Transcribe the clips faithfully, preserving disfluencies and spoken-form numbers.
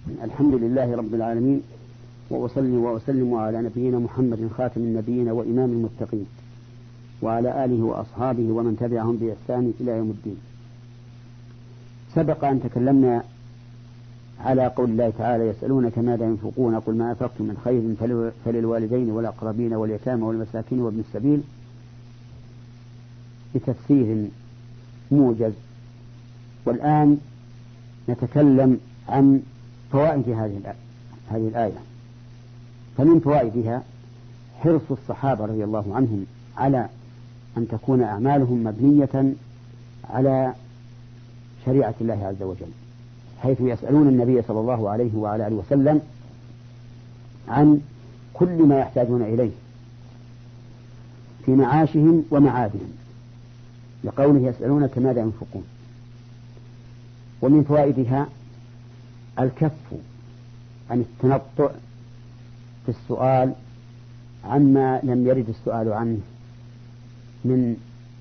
الحمد لله رب العالمين، وأصلي وأسلم على نبينا محمد خاتم النبيين وإمام المتقين، وعلى آله وأصحابه ومن تبعهم بإحسان إلى يوم الدين. سبق أن تكلمنا على قول الله تعالى: يسألونك ماذا ينفقون قل ما أنفقتم من خير فللوالدين والأقربين واليتامى والمساكين وابن السبيل، بتفسير موجز. والآن نتكلم عن فوائد هذه الآية. فمن فوائدها حرص الصحابة رضي الله عنهم على أن تكون أعمالهم مبنية على شريعة الله عز وجل، حيث يسألون النبي صلى الله عليه وعلى آله وسلم عن كل ما يحتاجون إليه في معاشهم ومعادهم، لقوله: يسألونك ماذا ينفقون. ومن فوائدها الكف عن التنطع في السؤال عما لم يرد السؤال عنه من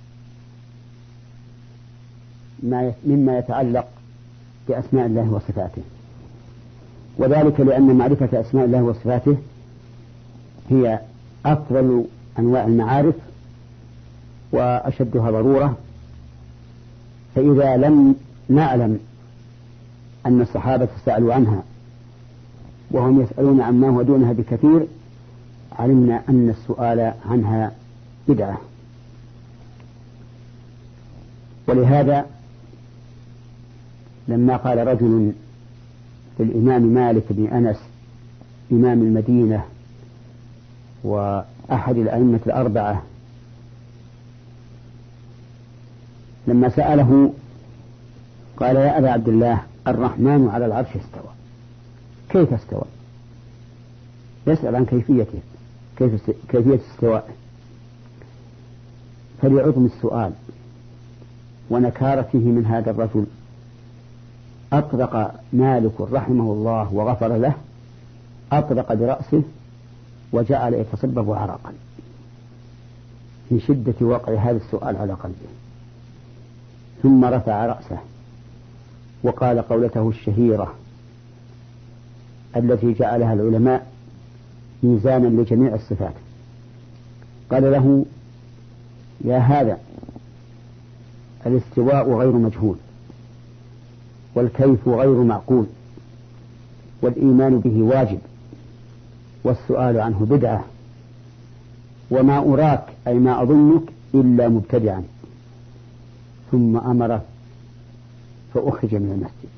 ما مما يتعلق بأسماء الله وصفاته، وذلك لأن معرفة أسماء الله وصفاته هي أفضل أنواع المعارف وأشدها ضرورة. فإذا لم نعلم أن الصحابة سألوا عنها وهم يسألون عما هو دونها بكثير، علمنا أن السؤال عنها بدعة. ولهذا لما قال رجل للإمام مالك بن أنس إمام المدينة وأحد الأئمة الأربعة، لما سأله قال: يا أبا عبد الله، الرحمن على العرش استوى، كيف استوى؟ يسأل عن كيفيته، كيف كيفية استواء. فلعظم السؤال ونكارته من هذا الرجل أطرق مالك رحمه الله وغفر له، أطرق برأسه وجعل يتصبب عرقا من شدة وقع هذا السؤال على قلبه، ثم رفع رأسه وقال قولته الشهيرة التي جعلها العلماء ميزانا لجميع الصفات. قال له: يا هذا، الاستواء غير مجهول، والكيف غير معقول، والإيمان به واجب، والسؤال عنه بدعة، وما أراك أي ما أظنك إلا مبتدعا. ثم أمر فأخرج من المسجد.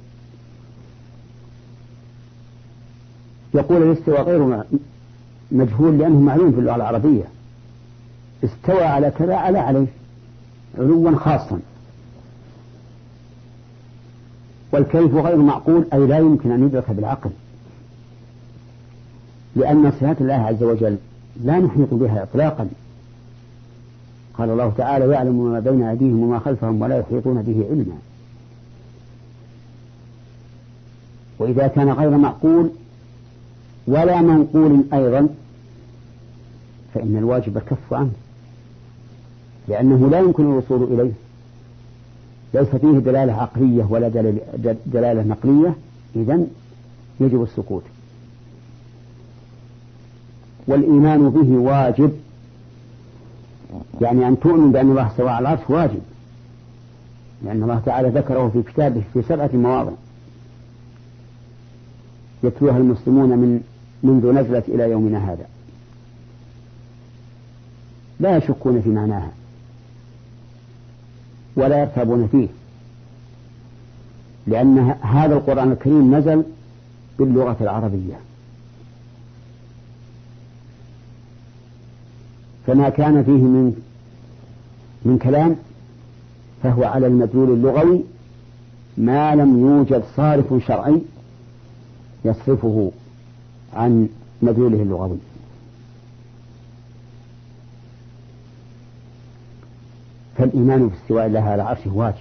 يقول: الاستواء غير مجهول لأنه معلوم في اللغة العربية، استوى على كذا على عليه علوا خاصا. والكيف غير معقول أي لا يمكن أن يدرك بالعقل، لأن صفات الله عز وجل لا نحيط بها إطلاقا. قال الله تعالى: يعلم ما بين أيديهم وما خلفهم ولا يحيطون به علما. وإذا كان غير معقول ولا منقول أيضا فإن الواجب الكف عنه، لأنه لا يمكن الوصول إليه، ليس فيه دلالة عقلية ولا دلالة نقلية، إذن يجب السكوت. والإيمان به واجب، يعني أن تؤمن بأن الله استوى على العرش واجب، لأن الله تعالى ذكره في كتابه في سبعة مواضع يتلوها المسلمون من منذ نزلت إلى يومنا هذا، لا يشكون في معناها ولا يرتابون فيه، لأن هذا القرآن الكريم نزل باللغة العربية، فما كان فيه من من كلام فهو على المدلول اللغوي، ما لم يوجد صارف شرعي يصرفه عن مدلوله اللغوي. فالإيمان باستواء الله على عرشه واجب،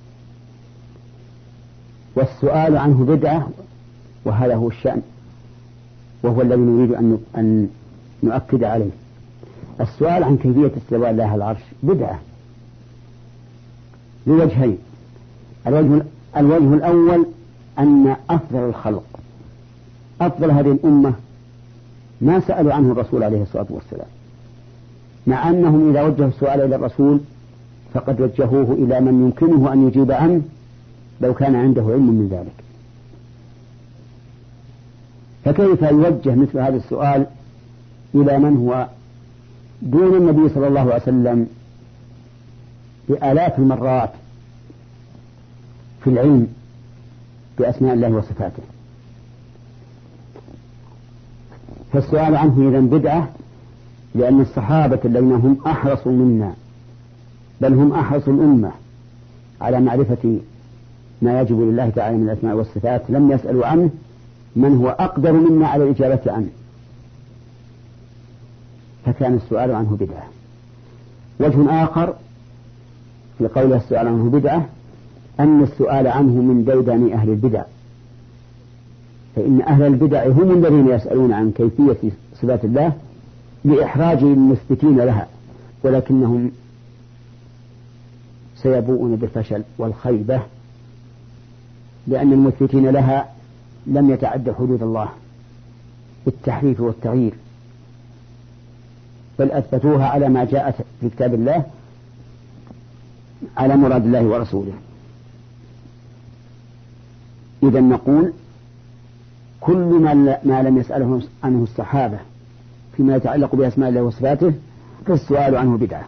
والسؤال عنه بدعة، وهذا هو الشأن، وهو الذي نريد أن أن نؤكد عليه. السؤال عن كيفية استواء الله على العرش بدعة لوجهين: الوجه الوجه الأول أن أفضل الخلق أفضل هذه الأمة ما سألوا عنه الرسول عليه الصلاة والسلام، مع أنهم إذا وجهوا السؤال إلى الرسول فقد وجهوه إلى من يمكنه أن يجيب عنه لو كان عنده علم من ذلك. فكيف يوجه مثل هذا السؤال إلى من هو دون النبي صلى الله عليه وسلم بآلاف المرات في العلم بأسماء الله وصفاته؟ فالسؤال عنه إذن بدعة، لأن الصحابة الذين هم أحرصوا منا بل هم أحرصوا الأمة على معرفة ما يجب لله تعالى من الأسماء والصفات لم يسألوا عنه من هو أقدر منا على الإجابة عنه، فكان السؤال عنه بدعة. وجه آخر في قولها السؤال عنه بدعة أن السؤال عنه من ديدن أهل البدع، فإن أهل البدع هم الذين يسألون عن كيفية صفات الله لإحراج المثبتين لها، ولكنهم سيبوءون بالفشل والخيبة، لأن المثبتين لها لم يتعد حدود الله بالتحريف والتغيير، بل أثبتوها على ما جاءت في كتاب الله على مراد الله ورسوله. إذا نقول كل ما لم يسأله عنه الصحابة فيما يتعلق بأسماء الله وصفاته فالسؤال عنه بدعة.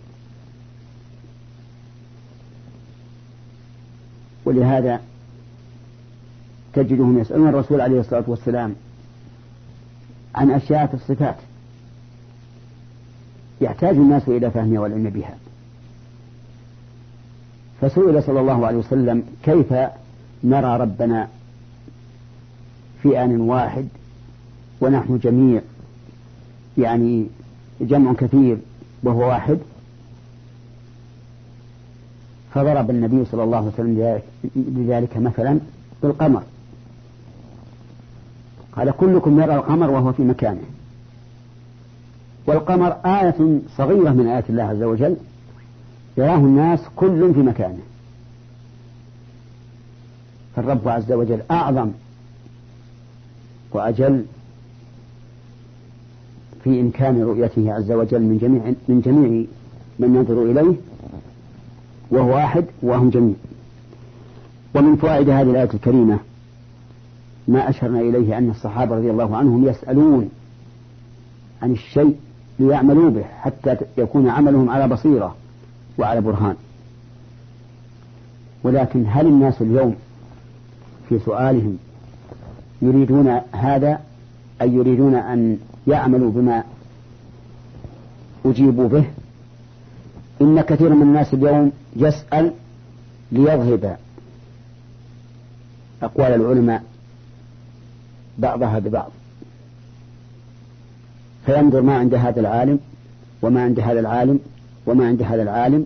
ولهذا تجدهم يسألون الرسول عليه الصلاة والسلام عن أشياء في الصفات يحتاج الناس إلى فهمها والعلم بها. فسئل صلى الله عليه وسلم كيف نرى ربنا في آن واحد ونحن جميع يعني جمع كثير وهو واحد؟ فضرب النبي صلى الله عليه وسلم لذلك مثلا بالقمر، قال كلكم يرى القمر وهو في مكانه، والقمر آية صغيرة من آيات الله عز وجل يراه الناس كل في مكانه، فالرب عز وجل أعظم وأجل في إمكان رؤيته عز وجل من جميع من جميع من ينظر إليه، وهو واحد وهم جميع. ومن فوائد هذه الآية الكريمة ما أشرنا إليه أن الصحابة رضي الله عنهم يسألون عن الشيء ليعملوا به حتى يكون عملهم على بصيرة وعلى برهان. ولكن هل الناس اليوم في سؤالهم يريدون هذا أي يريدون أن يعملوا بما أجيبوا به؟ إن كثير من الناس اليوم يسأل ليذهب أقوال العلماء بعضها ببعض، فينظر ما عند هذا العالم وما عند هذا العالم وما عند هذا العالم،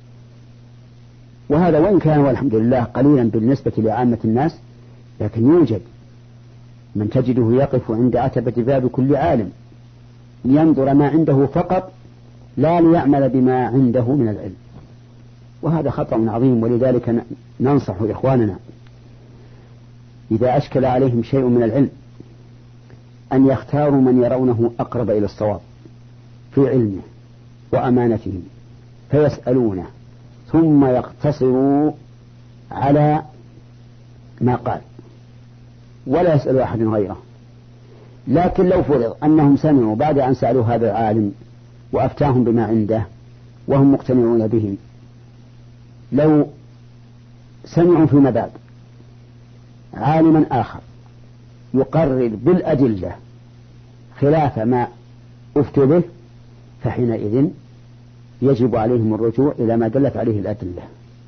وهذا وإن كان والحمد لله قليلا بالنسبة لعامة الناس، لكن يوجد من تجده يقف عند عتبة باب كل عالم لينظر ما عنده فقط لا ليعمل بما عنده من العلم، وهذا خطأ عظيم. ولذلك ننصح إخواننا إذا أشكل عليهم شيء من العلم أن يختاروا من يرونه أقرب إلى الصواب في علمه وأمانته فيسألونه، ثم يقتصروا على ما قال ولا يسألوا أحد غيره. لكن لو فرض أنهم سمعوا بعد أن سألوا هذا العالم وأفتاهم بما عنده وهم مقتنعون به، لو سمعوا فيما بعد عالما آخر يقرر بالأدلة خلاف ما أفتوا به، فحينئذ يجب عليهم الرجوع إلى ما دلت عليه الأدلة.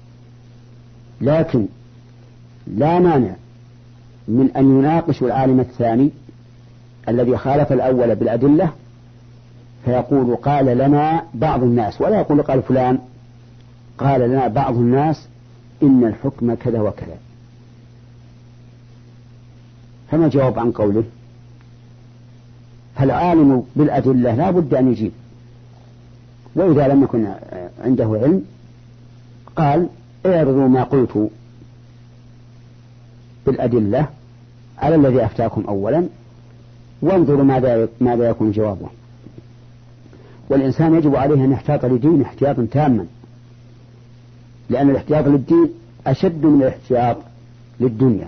لكن لا مانع من أن يناقشوا العالم الثاني الذي خالف الأول بالأدلة، فيقول قال لنا بعض الناس، ولا يقول قال فلان، قال لنا بعض الناس إن الحكم كذا وكذا. فما جواب عن قوله؟ فالعالم بالأدلة لا بد أن يجيب، وإذا لم يكن عنده علم قال اعرضوا ما قلت بالأدلة على الذي أفتاكم أولا، وانظروا ماذا ماذا يكون جوابه. والإنسان يجب عليه أن يحتاط لدينه احتياطا تاما، لأن الاحتياط للدين أشد من الاحتياط للدنيا.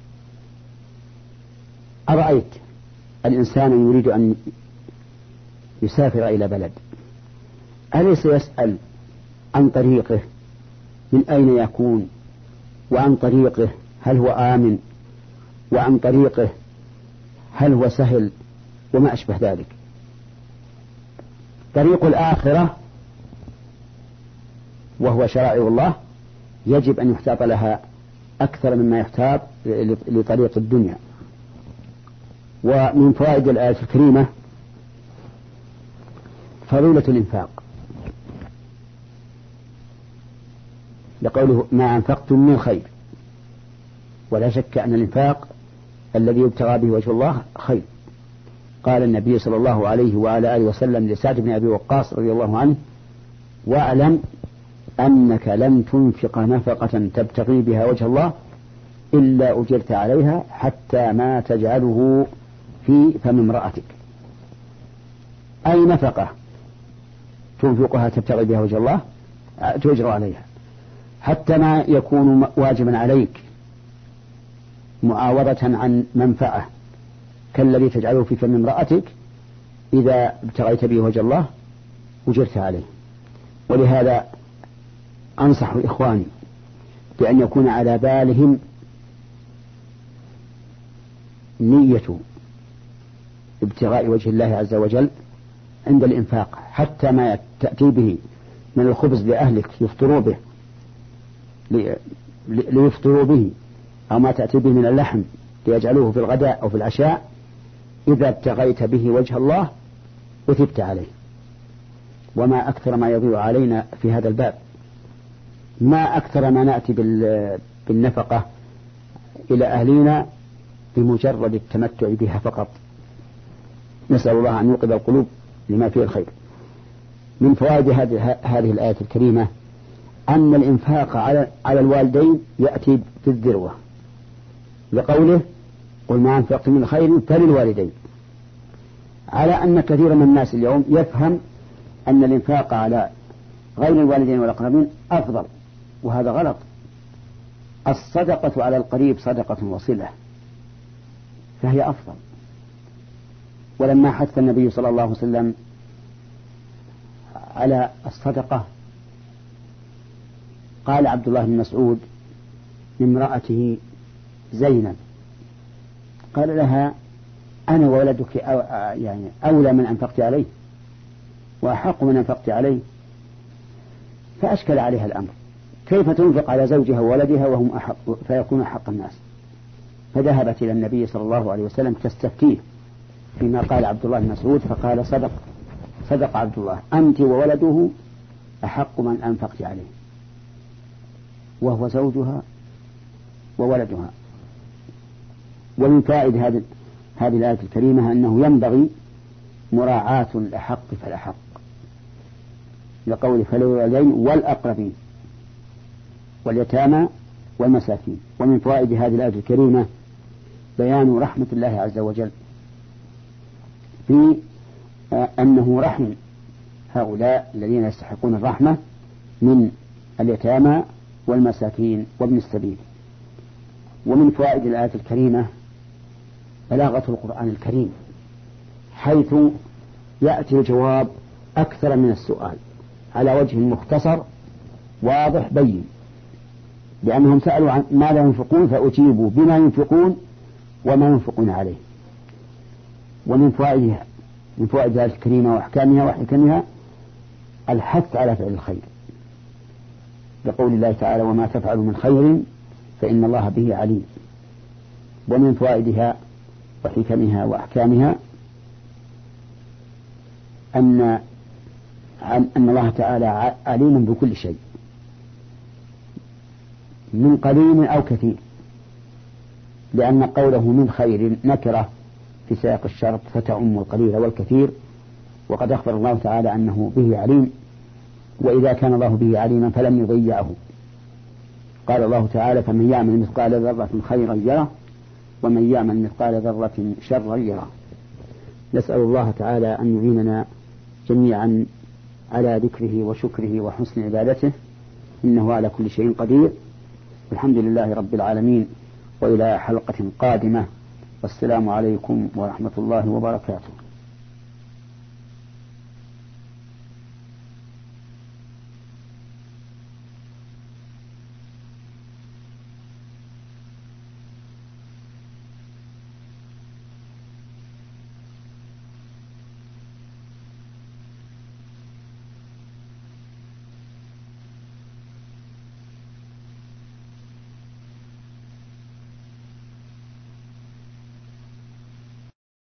أرأيت الإنسان يريد أن يسافر إلى بلد، أليس يسأل عن طريقه من أين يكون، وعن طريقه هل هو آمن، وعن طريقه هل هو سهل، وما أشبه ذلك. طريق الآخرة وهو شرائع الله يجب أن يحتاط لها أكثر مما يحتاط لطريق الدنيا. ومن فوائد الآية الكريمة فضيلة الإنفاق، لقوله ما أنفقتم من خير، ولا شك أن الإنفاق الذي يبتغى به وجه الله خير. قال النبي صلى الله عليه وعلى آله وسلم لسعد بن أبي وقاص رضي الله عنه: واعلم أنك لن تنفق نفقة تبتغي بها وجه الله إلا أجرت عليها حتى ما تجعله في فم امرأتك. أي نفقة تنفقها تبتغي بها وجه الله تؤجر عليها، حتى ما يكون واجبا عليك معاوضة عن منفعة كالذي تجعله في فم امرأتك، إذا ابتغيت به وجه الله أجرت عليه. ولهذا أنصح إخواني بأن يكون على بالهم نية ابتغاء وجه الله عز وجل عند الإنفاق، حتى ما تأتي به من الخبز لأهلك يفطروا به ليفطروا به، أو ما تأتي به من اللحم ليجعلوه في الغداء أو في العشاء، إذا ابتغيت به وجه الله أثبت عليه. وما أكثر ما يضيع علينا في هذا الباب، ما أكثر ما نأتي بالنفقة إلى أهلنا بمجرد التمتع بها فقط. نسأل الله أن يوقظ القلوب لما فيه الخير. من فوائد هذه الآية الكريمة أن الإنفاق على على الوالدين يأتي في الذروة، لقوله: قل ما أنفقت من خير فللوالدين، على أن كثير من الناس اليوم يفهم أن الإنفاق على غير الوالدين والأقربين أفضل، وهذا غلط. الصدقة على القريب صدقة وصلة، فهي أفضل. ولما حث النبي صلى الله عليه وسلم على الصدقة قال عبد الله بن مسعود لامرأته زينب، قال لها: أنا وولدك أو يعني أولى من أنفقت عليه وأحق من أنفقت عليه. فأشكل عليها الأمر، كيف تنفق على زوجها وولدها وهم أحق فيكون أحق الناس؟ فذهبت إلى النبي صلى الله عليه وسلم تستفتيه فيما قال عبد الله بن مسعود، فقال: صدق صدق عبد الله، أنت وولده أحق من أنفقت عليه، وهو زوجها وولدها. ومن فائد هذه هذه الآية الكريمة أنه ينبغي مراعاة الأحق فالأحق، لقول فللوالدين والأقربين واليتامى والمساكين. ومن فوائد هذه الآية الكريمة بيان رحمة الله عز وجل في أنه رحم هؤلاء الذين يستحقون الرحمة من اليتامى والمساكين وابن السبيل. ومن فوائد الآية الكريمة بلاغة القرآن الكريم، حيث يأتي الجواب أكثر من السؤال على وجه مختصر واضح بين، لأنهم سألوا عن ما لا ينفقون فأجيبوا بما ينفقون وما ينفقون عليه. ومن فوائدها من فوائد الآية الكريمة وأحكامها وحكمها الحث على فعل الخير، لقول الله تعالى: وما تفعلوا من خير فإن الله به عليم. ومن فوائدها وحكمها وأحكامها أن أن الله تعالى عليم بكل شيء من قليل أو كثير، لأن قوله من خير نكرة في سياق الشرط فتعم القليل والكثير، وقد أخبر الله تعالى أنه به عليم، وإذا كان الله به عليما فلم يضيعه. قال الله تعالى: فمن يعمل مثقال ذرة خيرا يره ومن يعمل مثقال ذرة شرا يره. نسأل الله تعالى أن يعيننا جميعا على ذكره وشكره وحسن عبادته، إنه على كل شيء قدير. الحمد لله رب العالمين، وإلى حلقة قادمة، والسلام عليكم ورحمة الله وبركاته.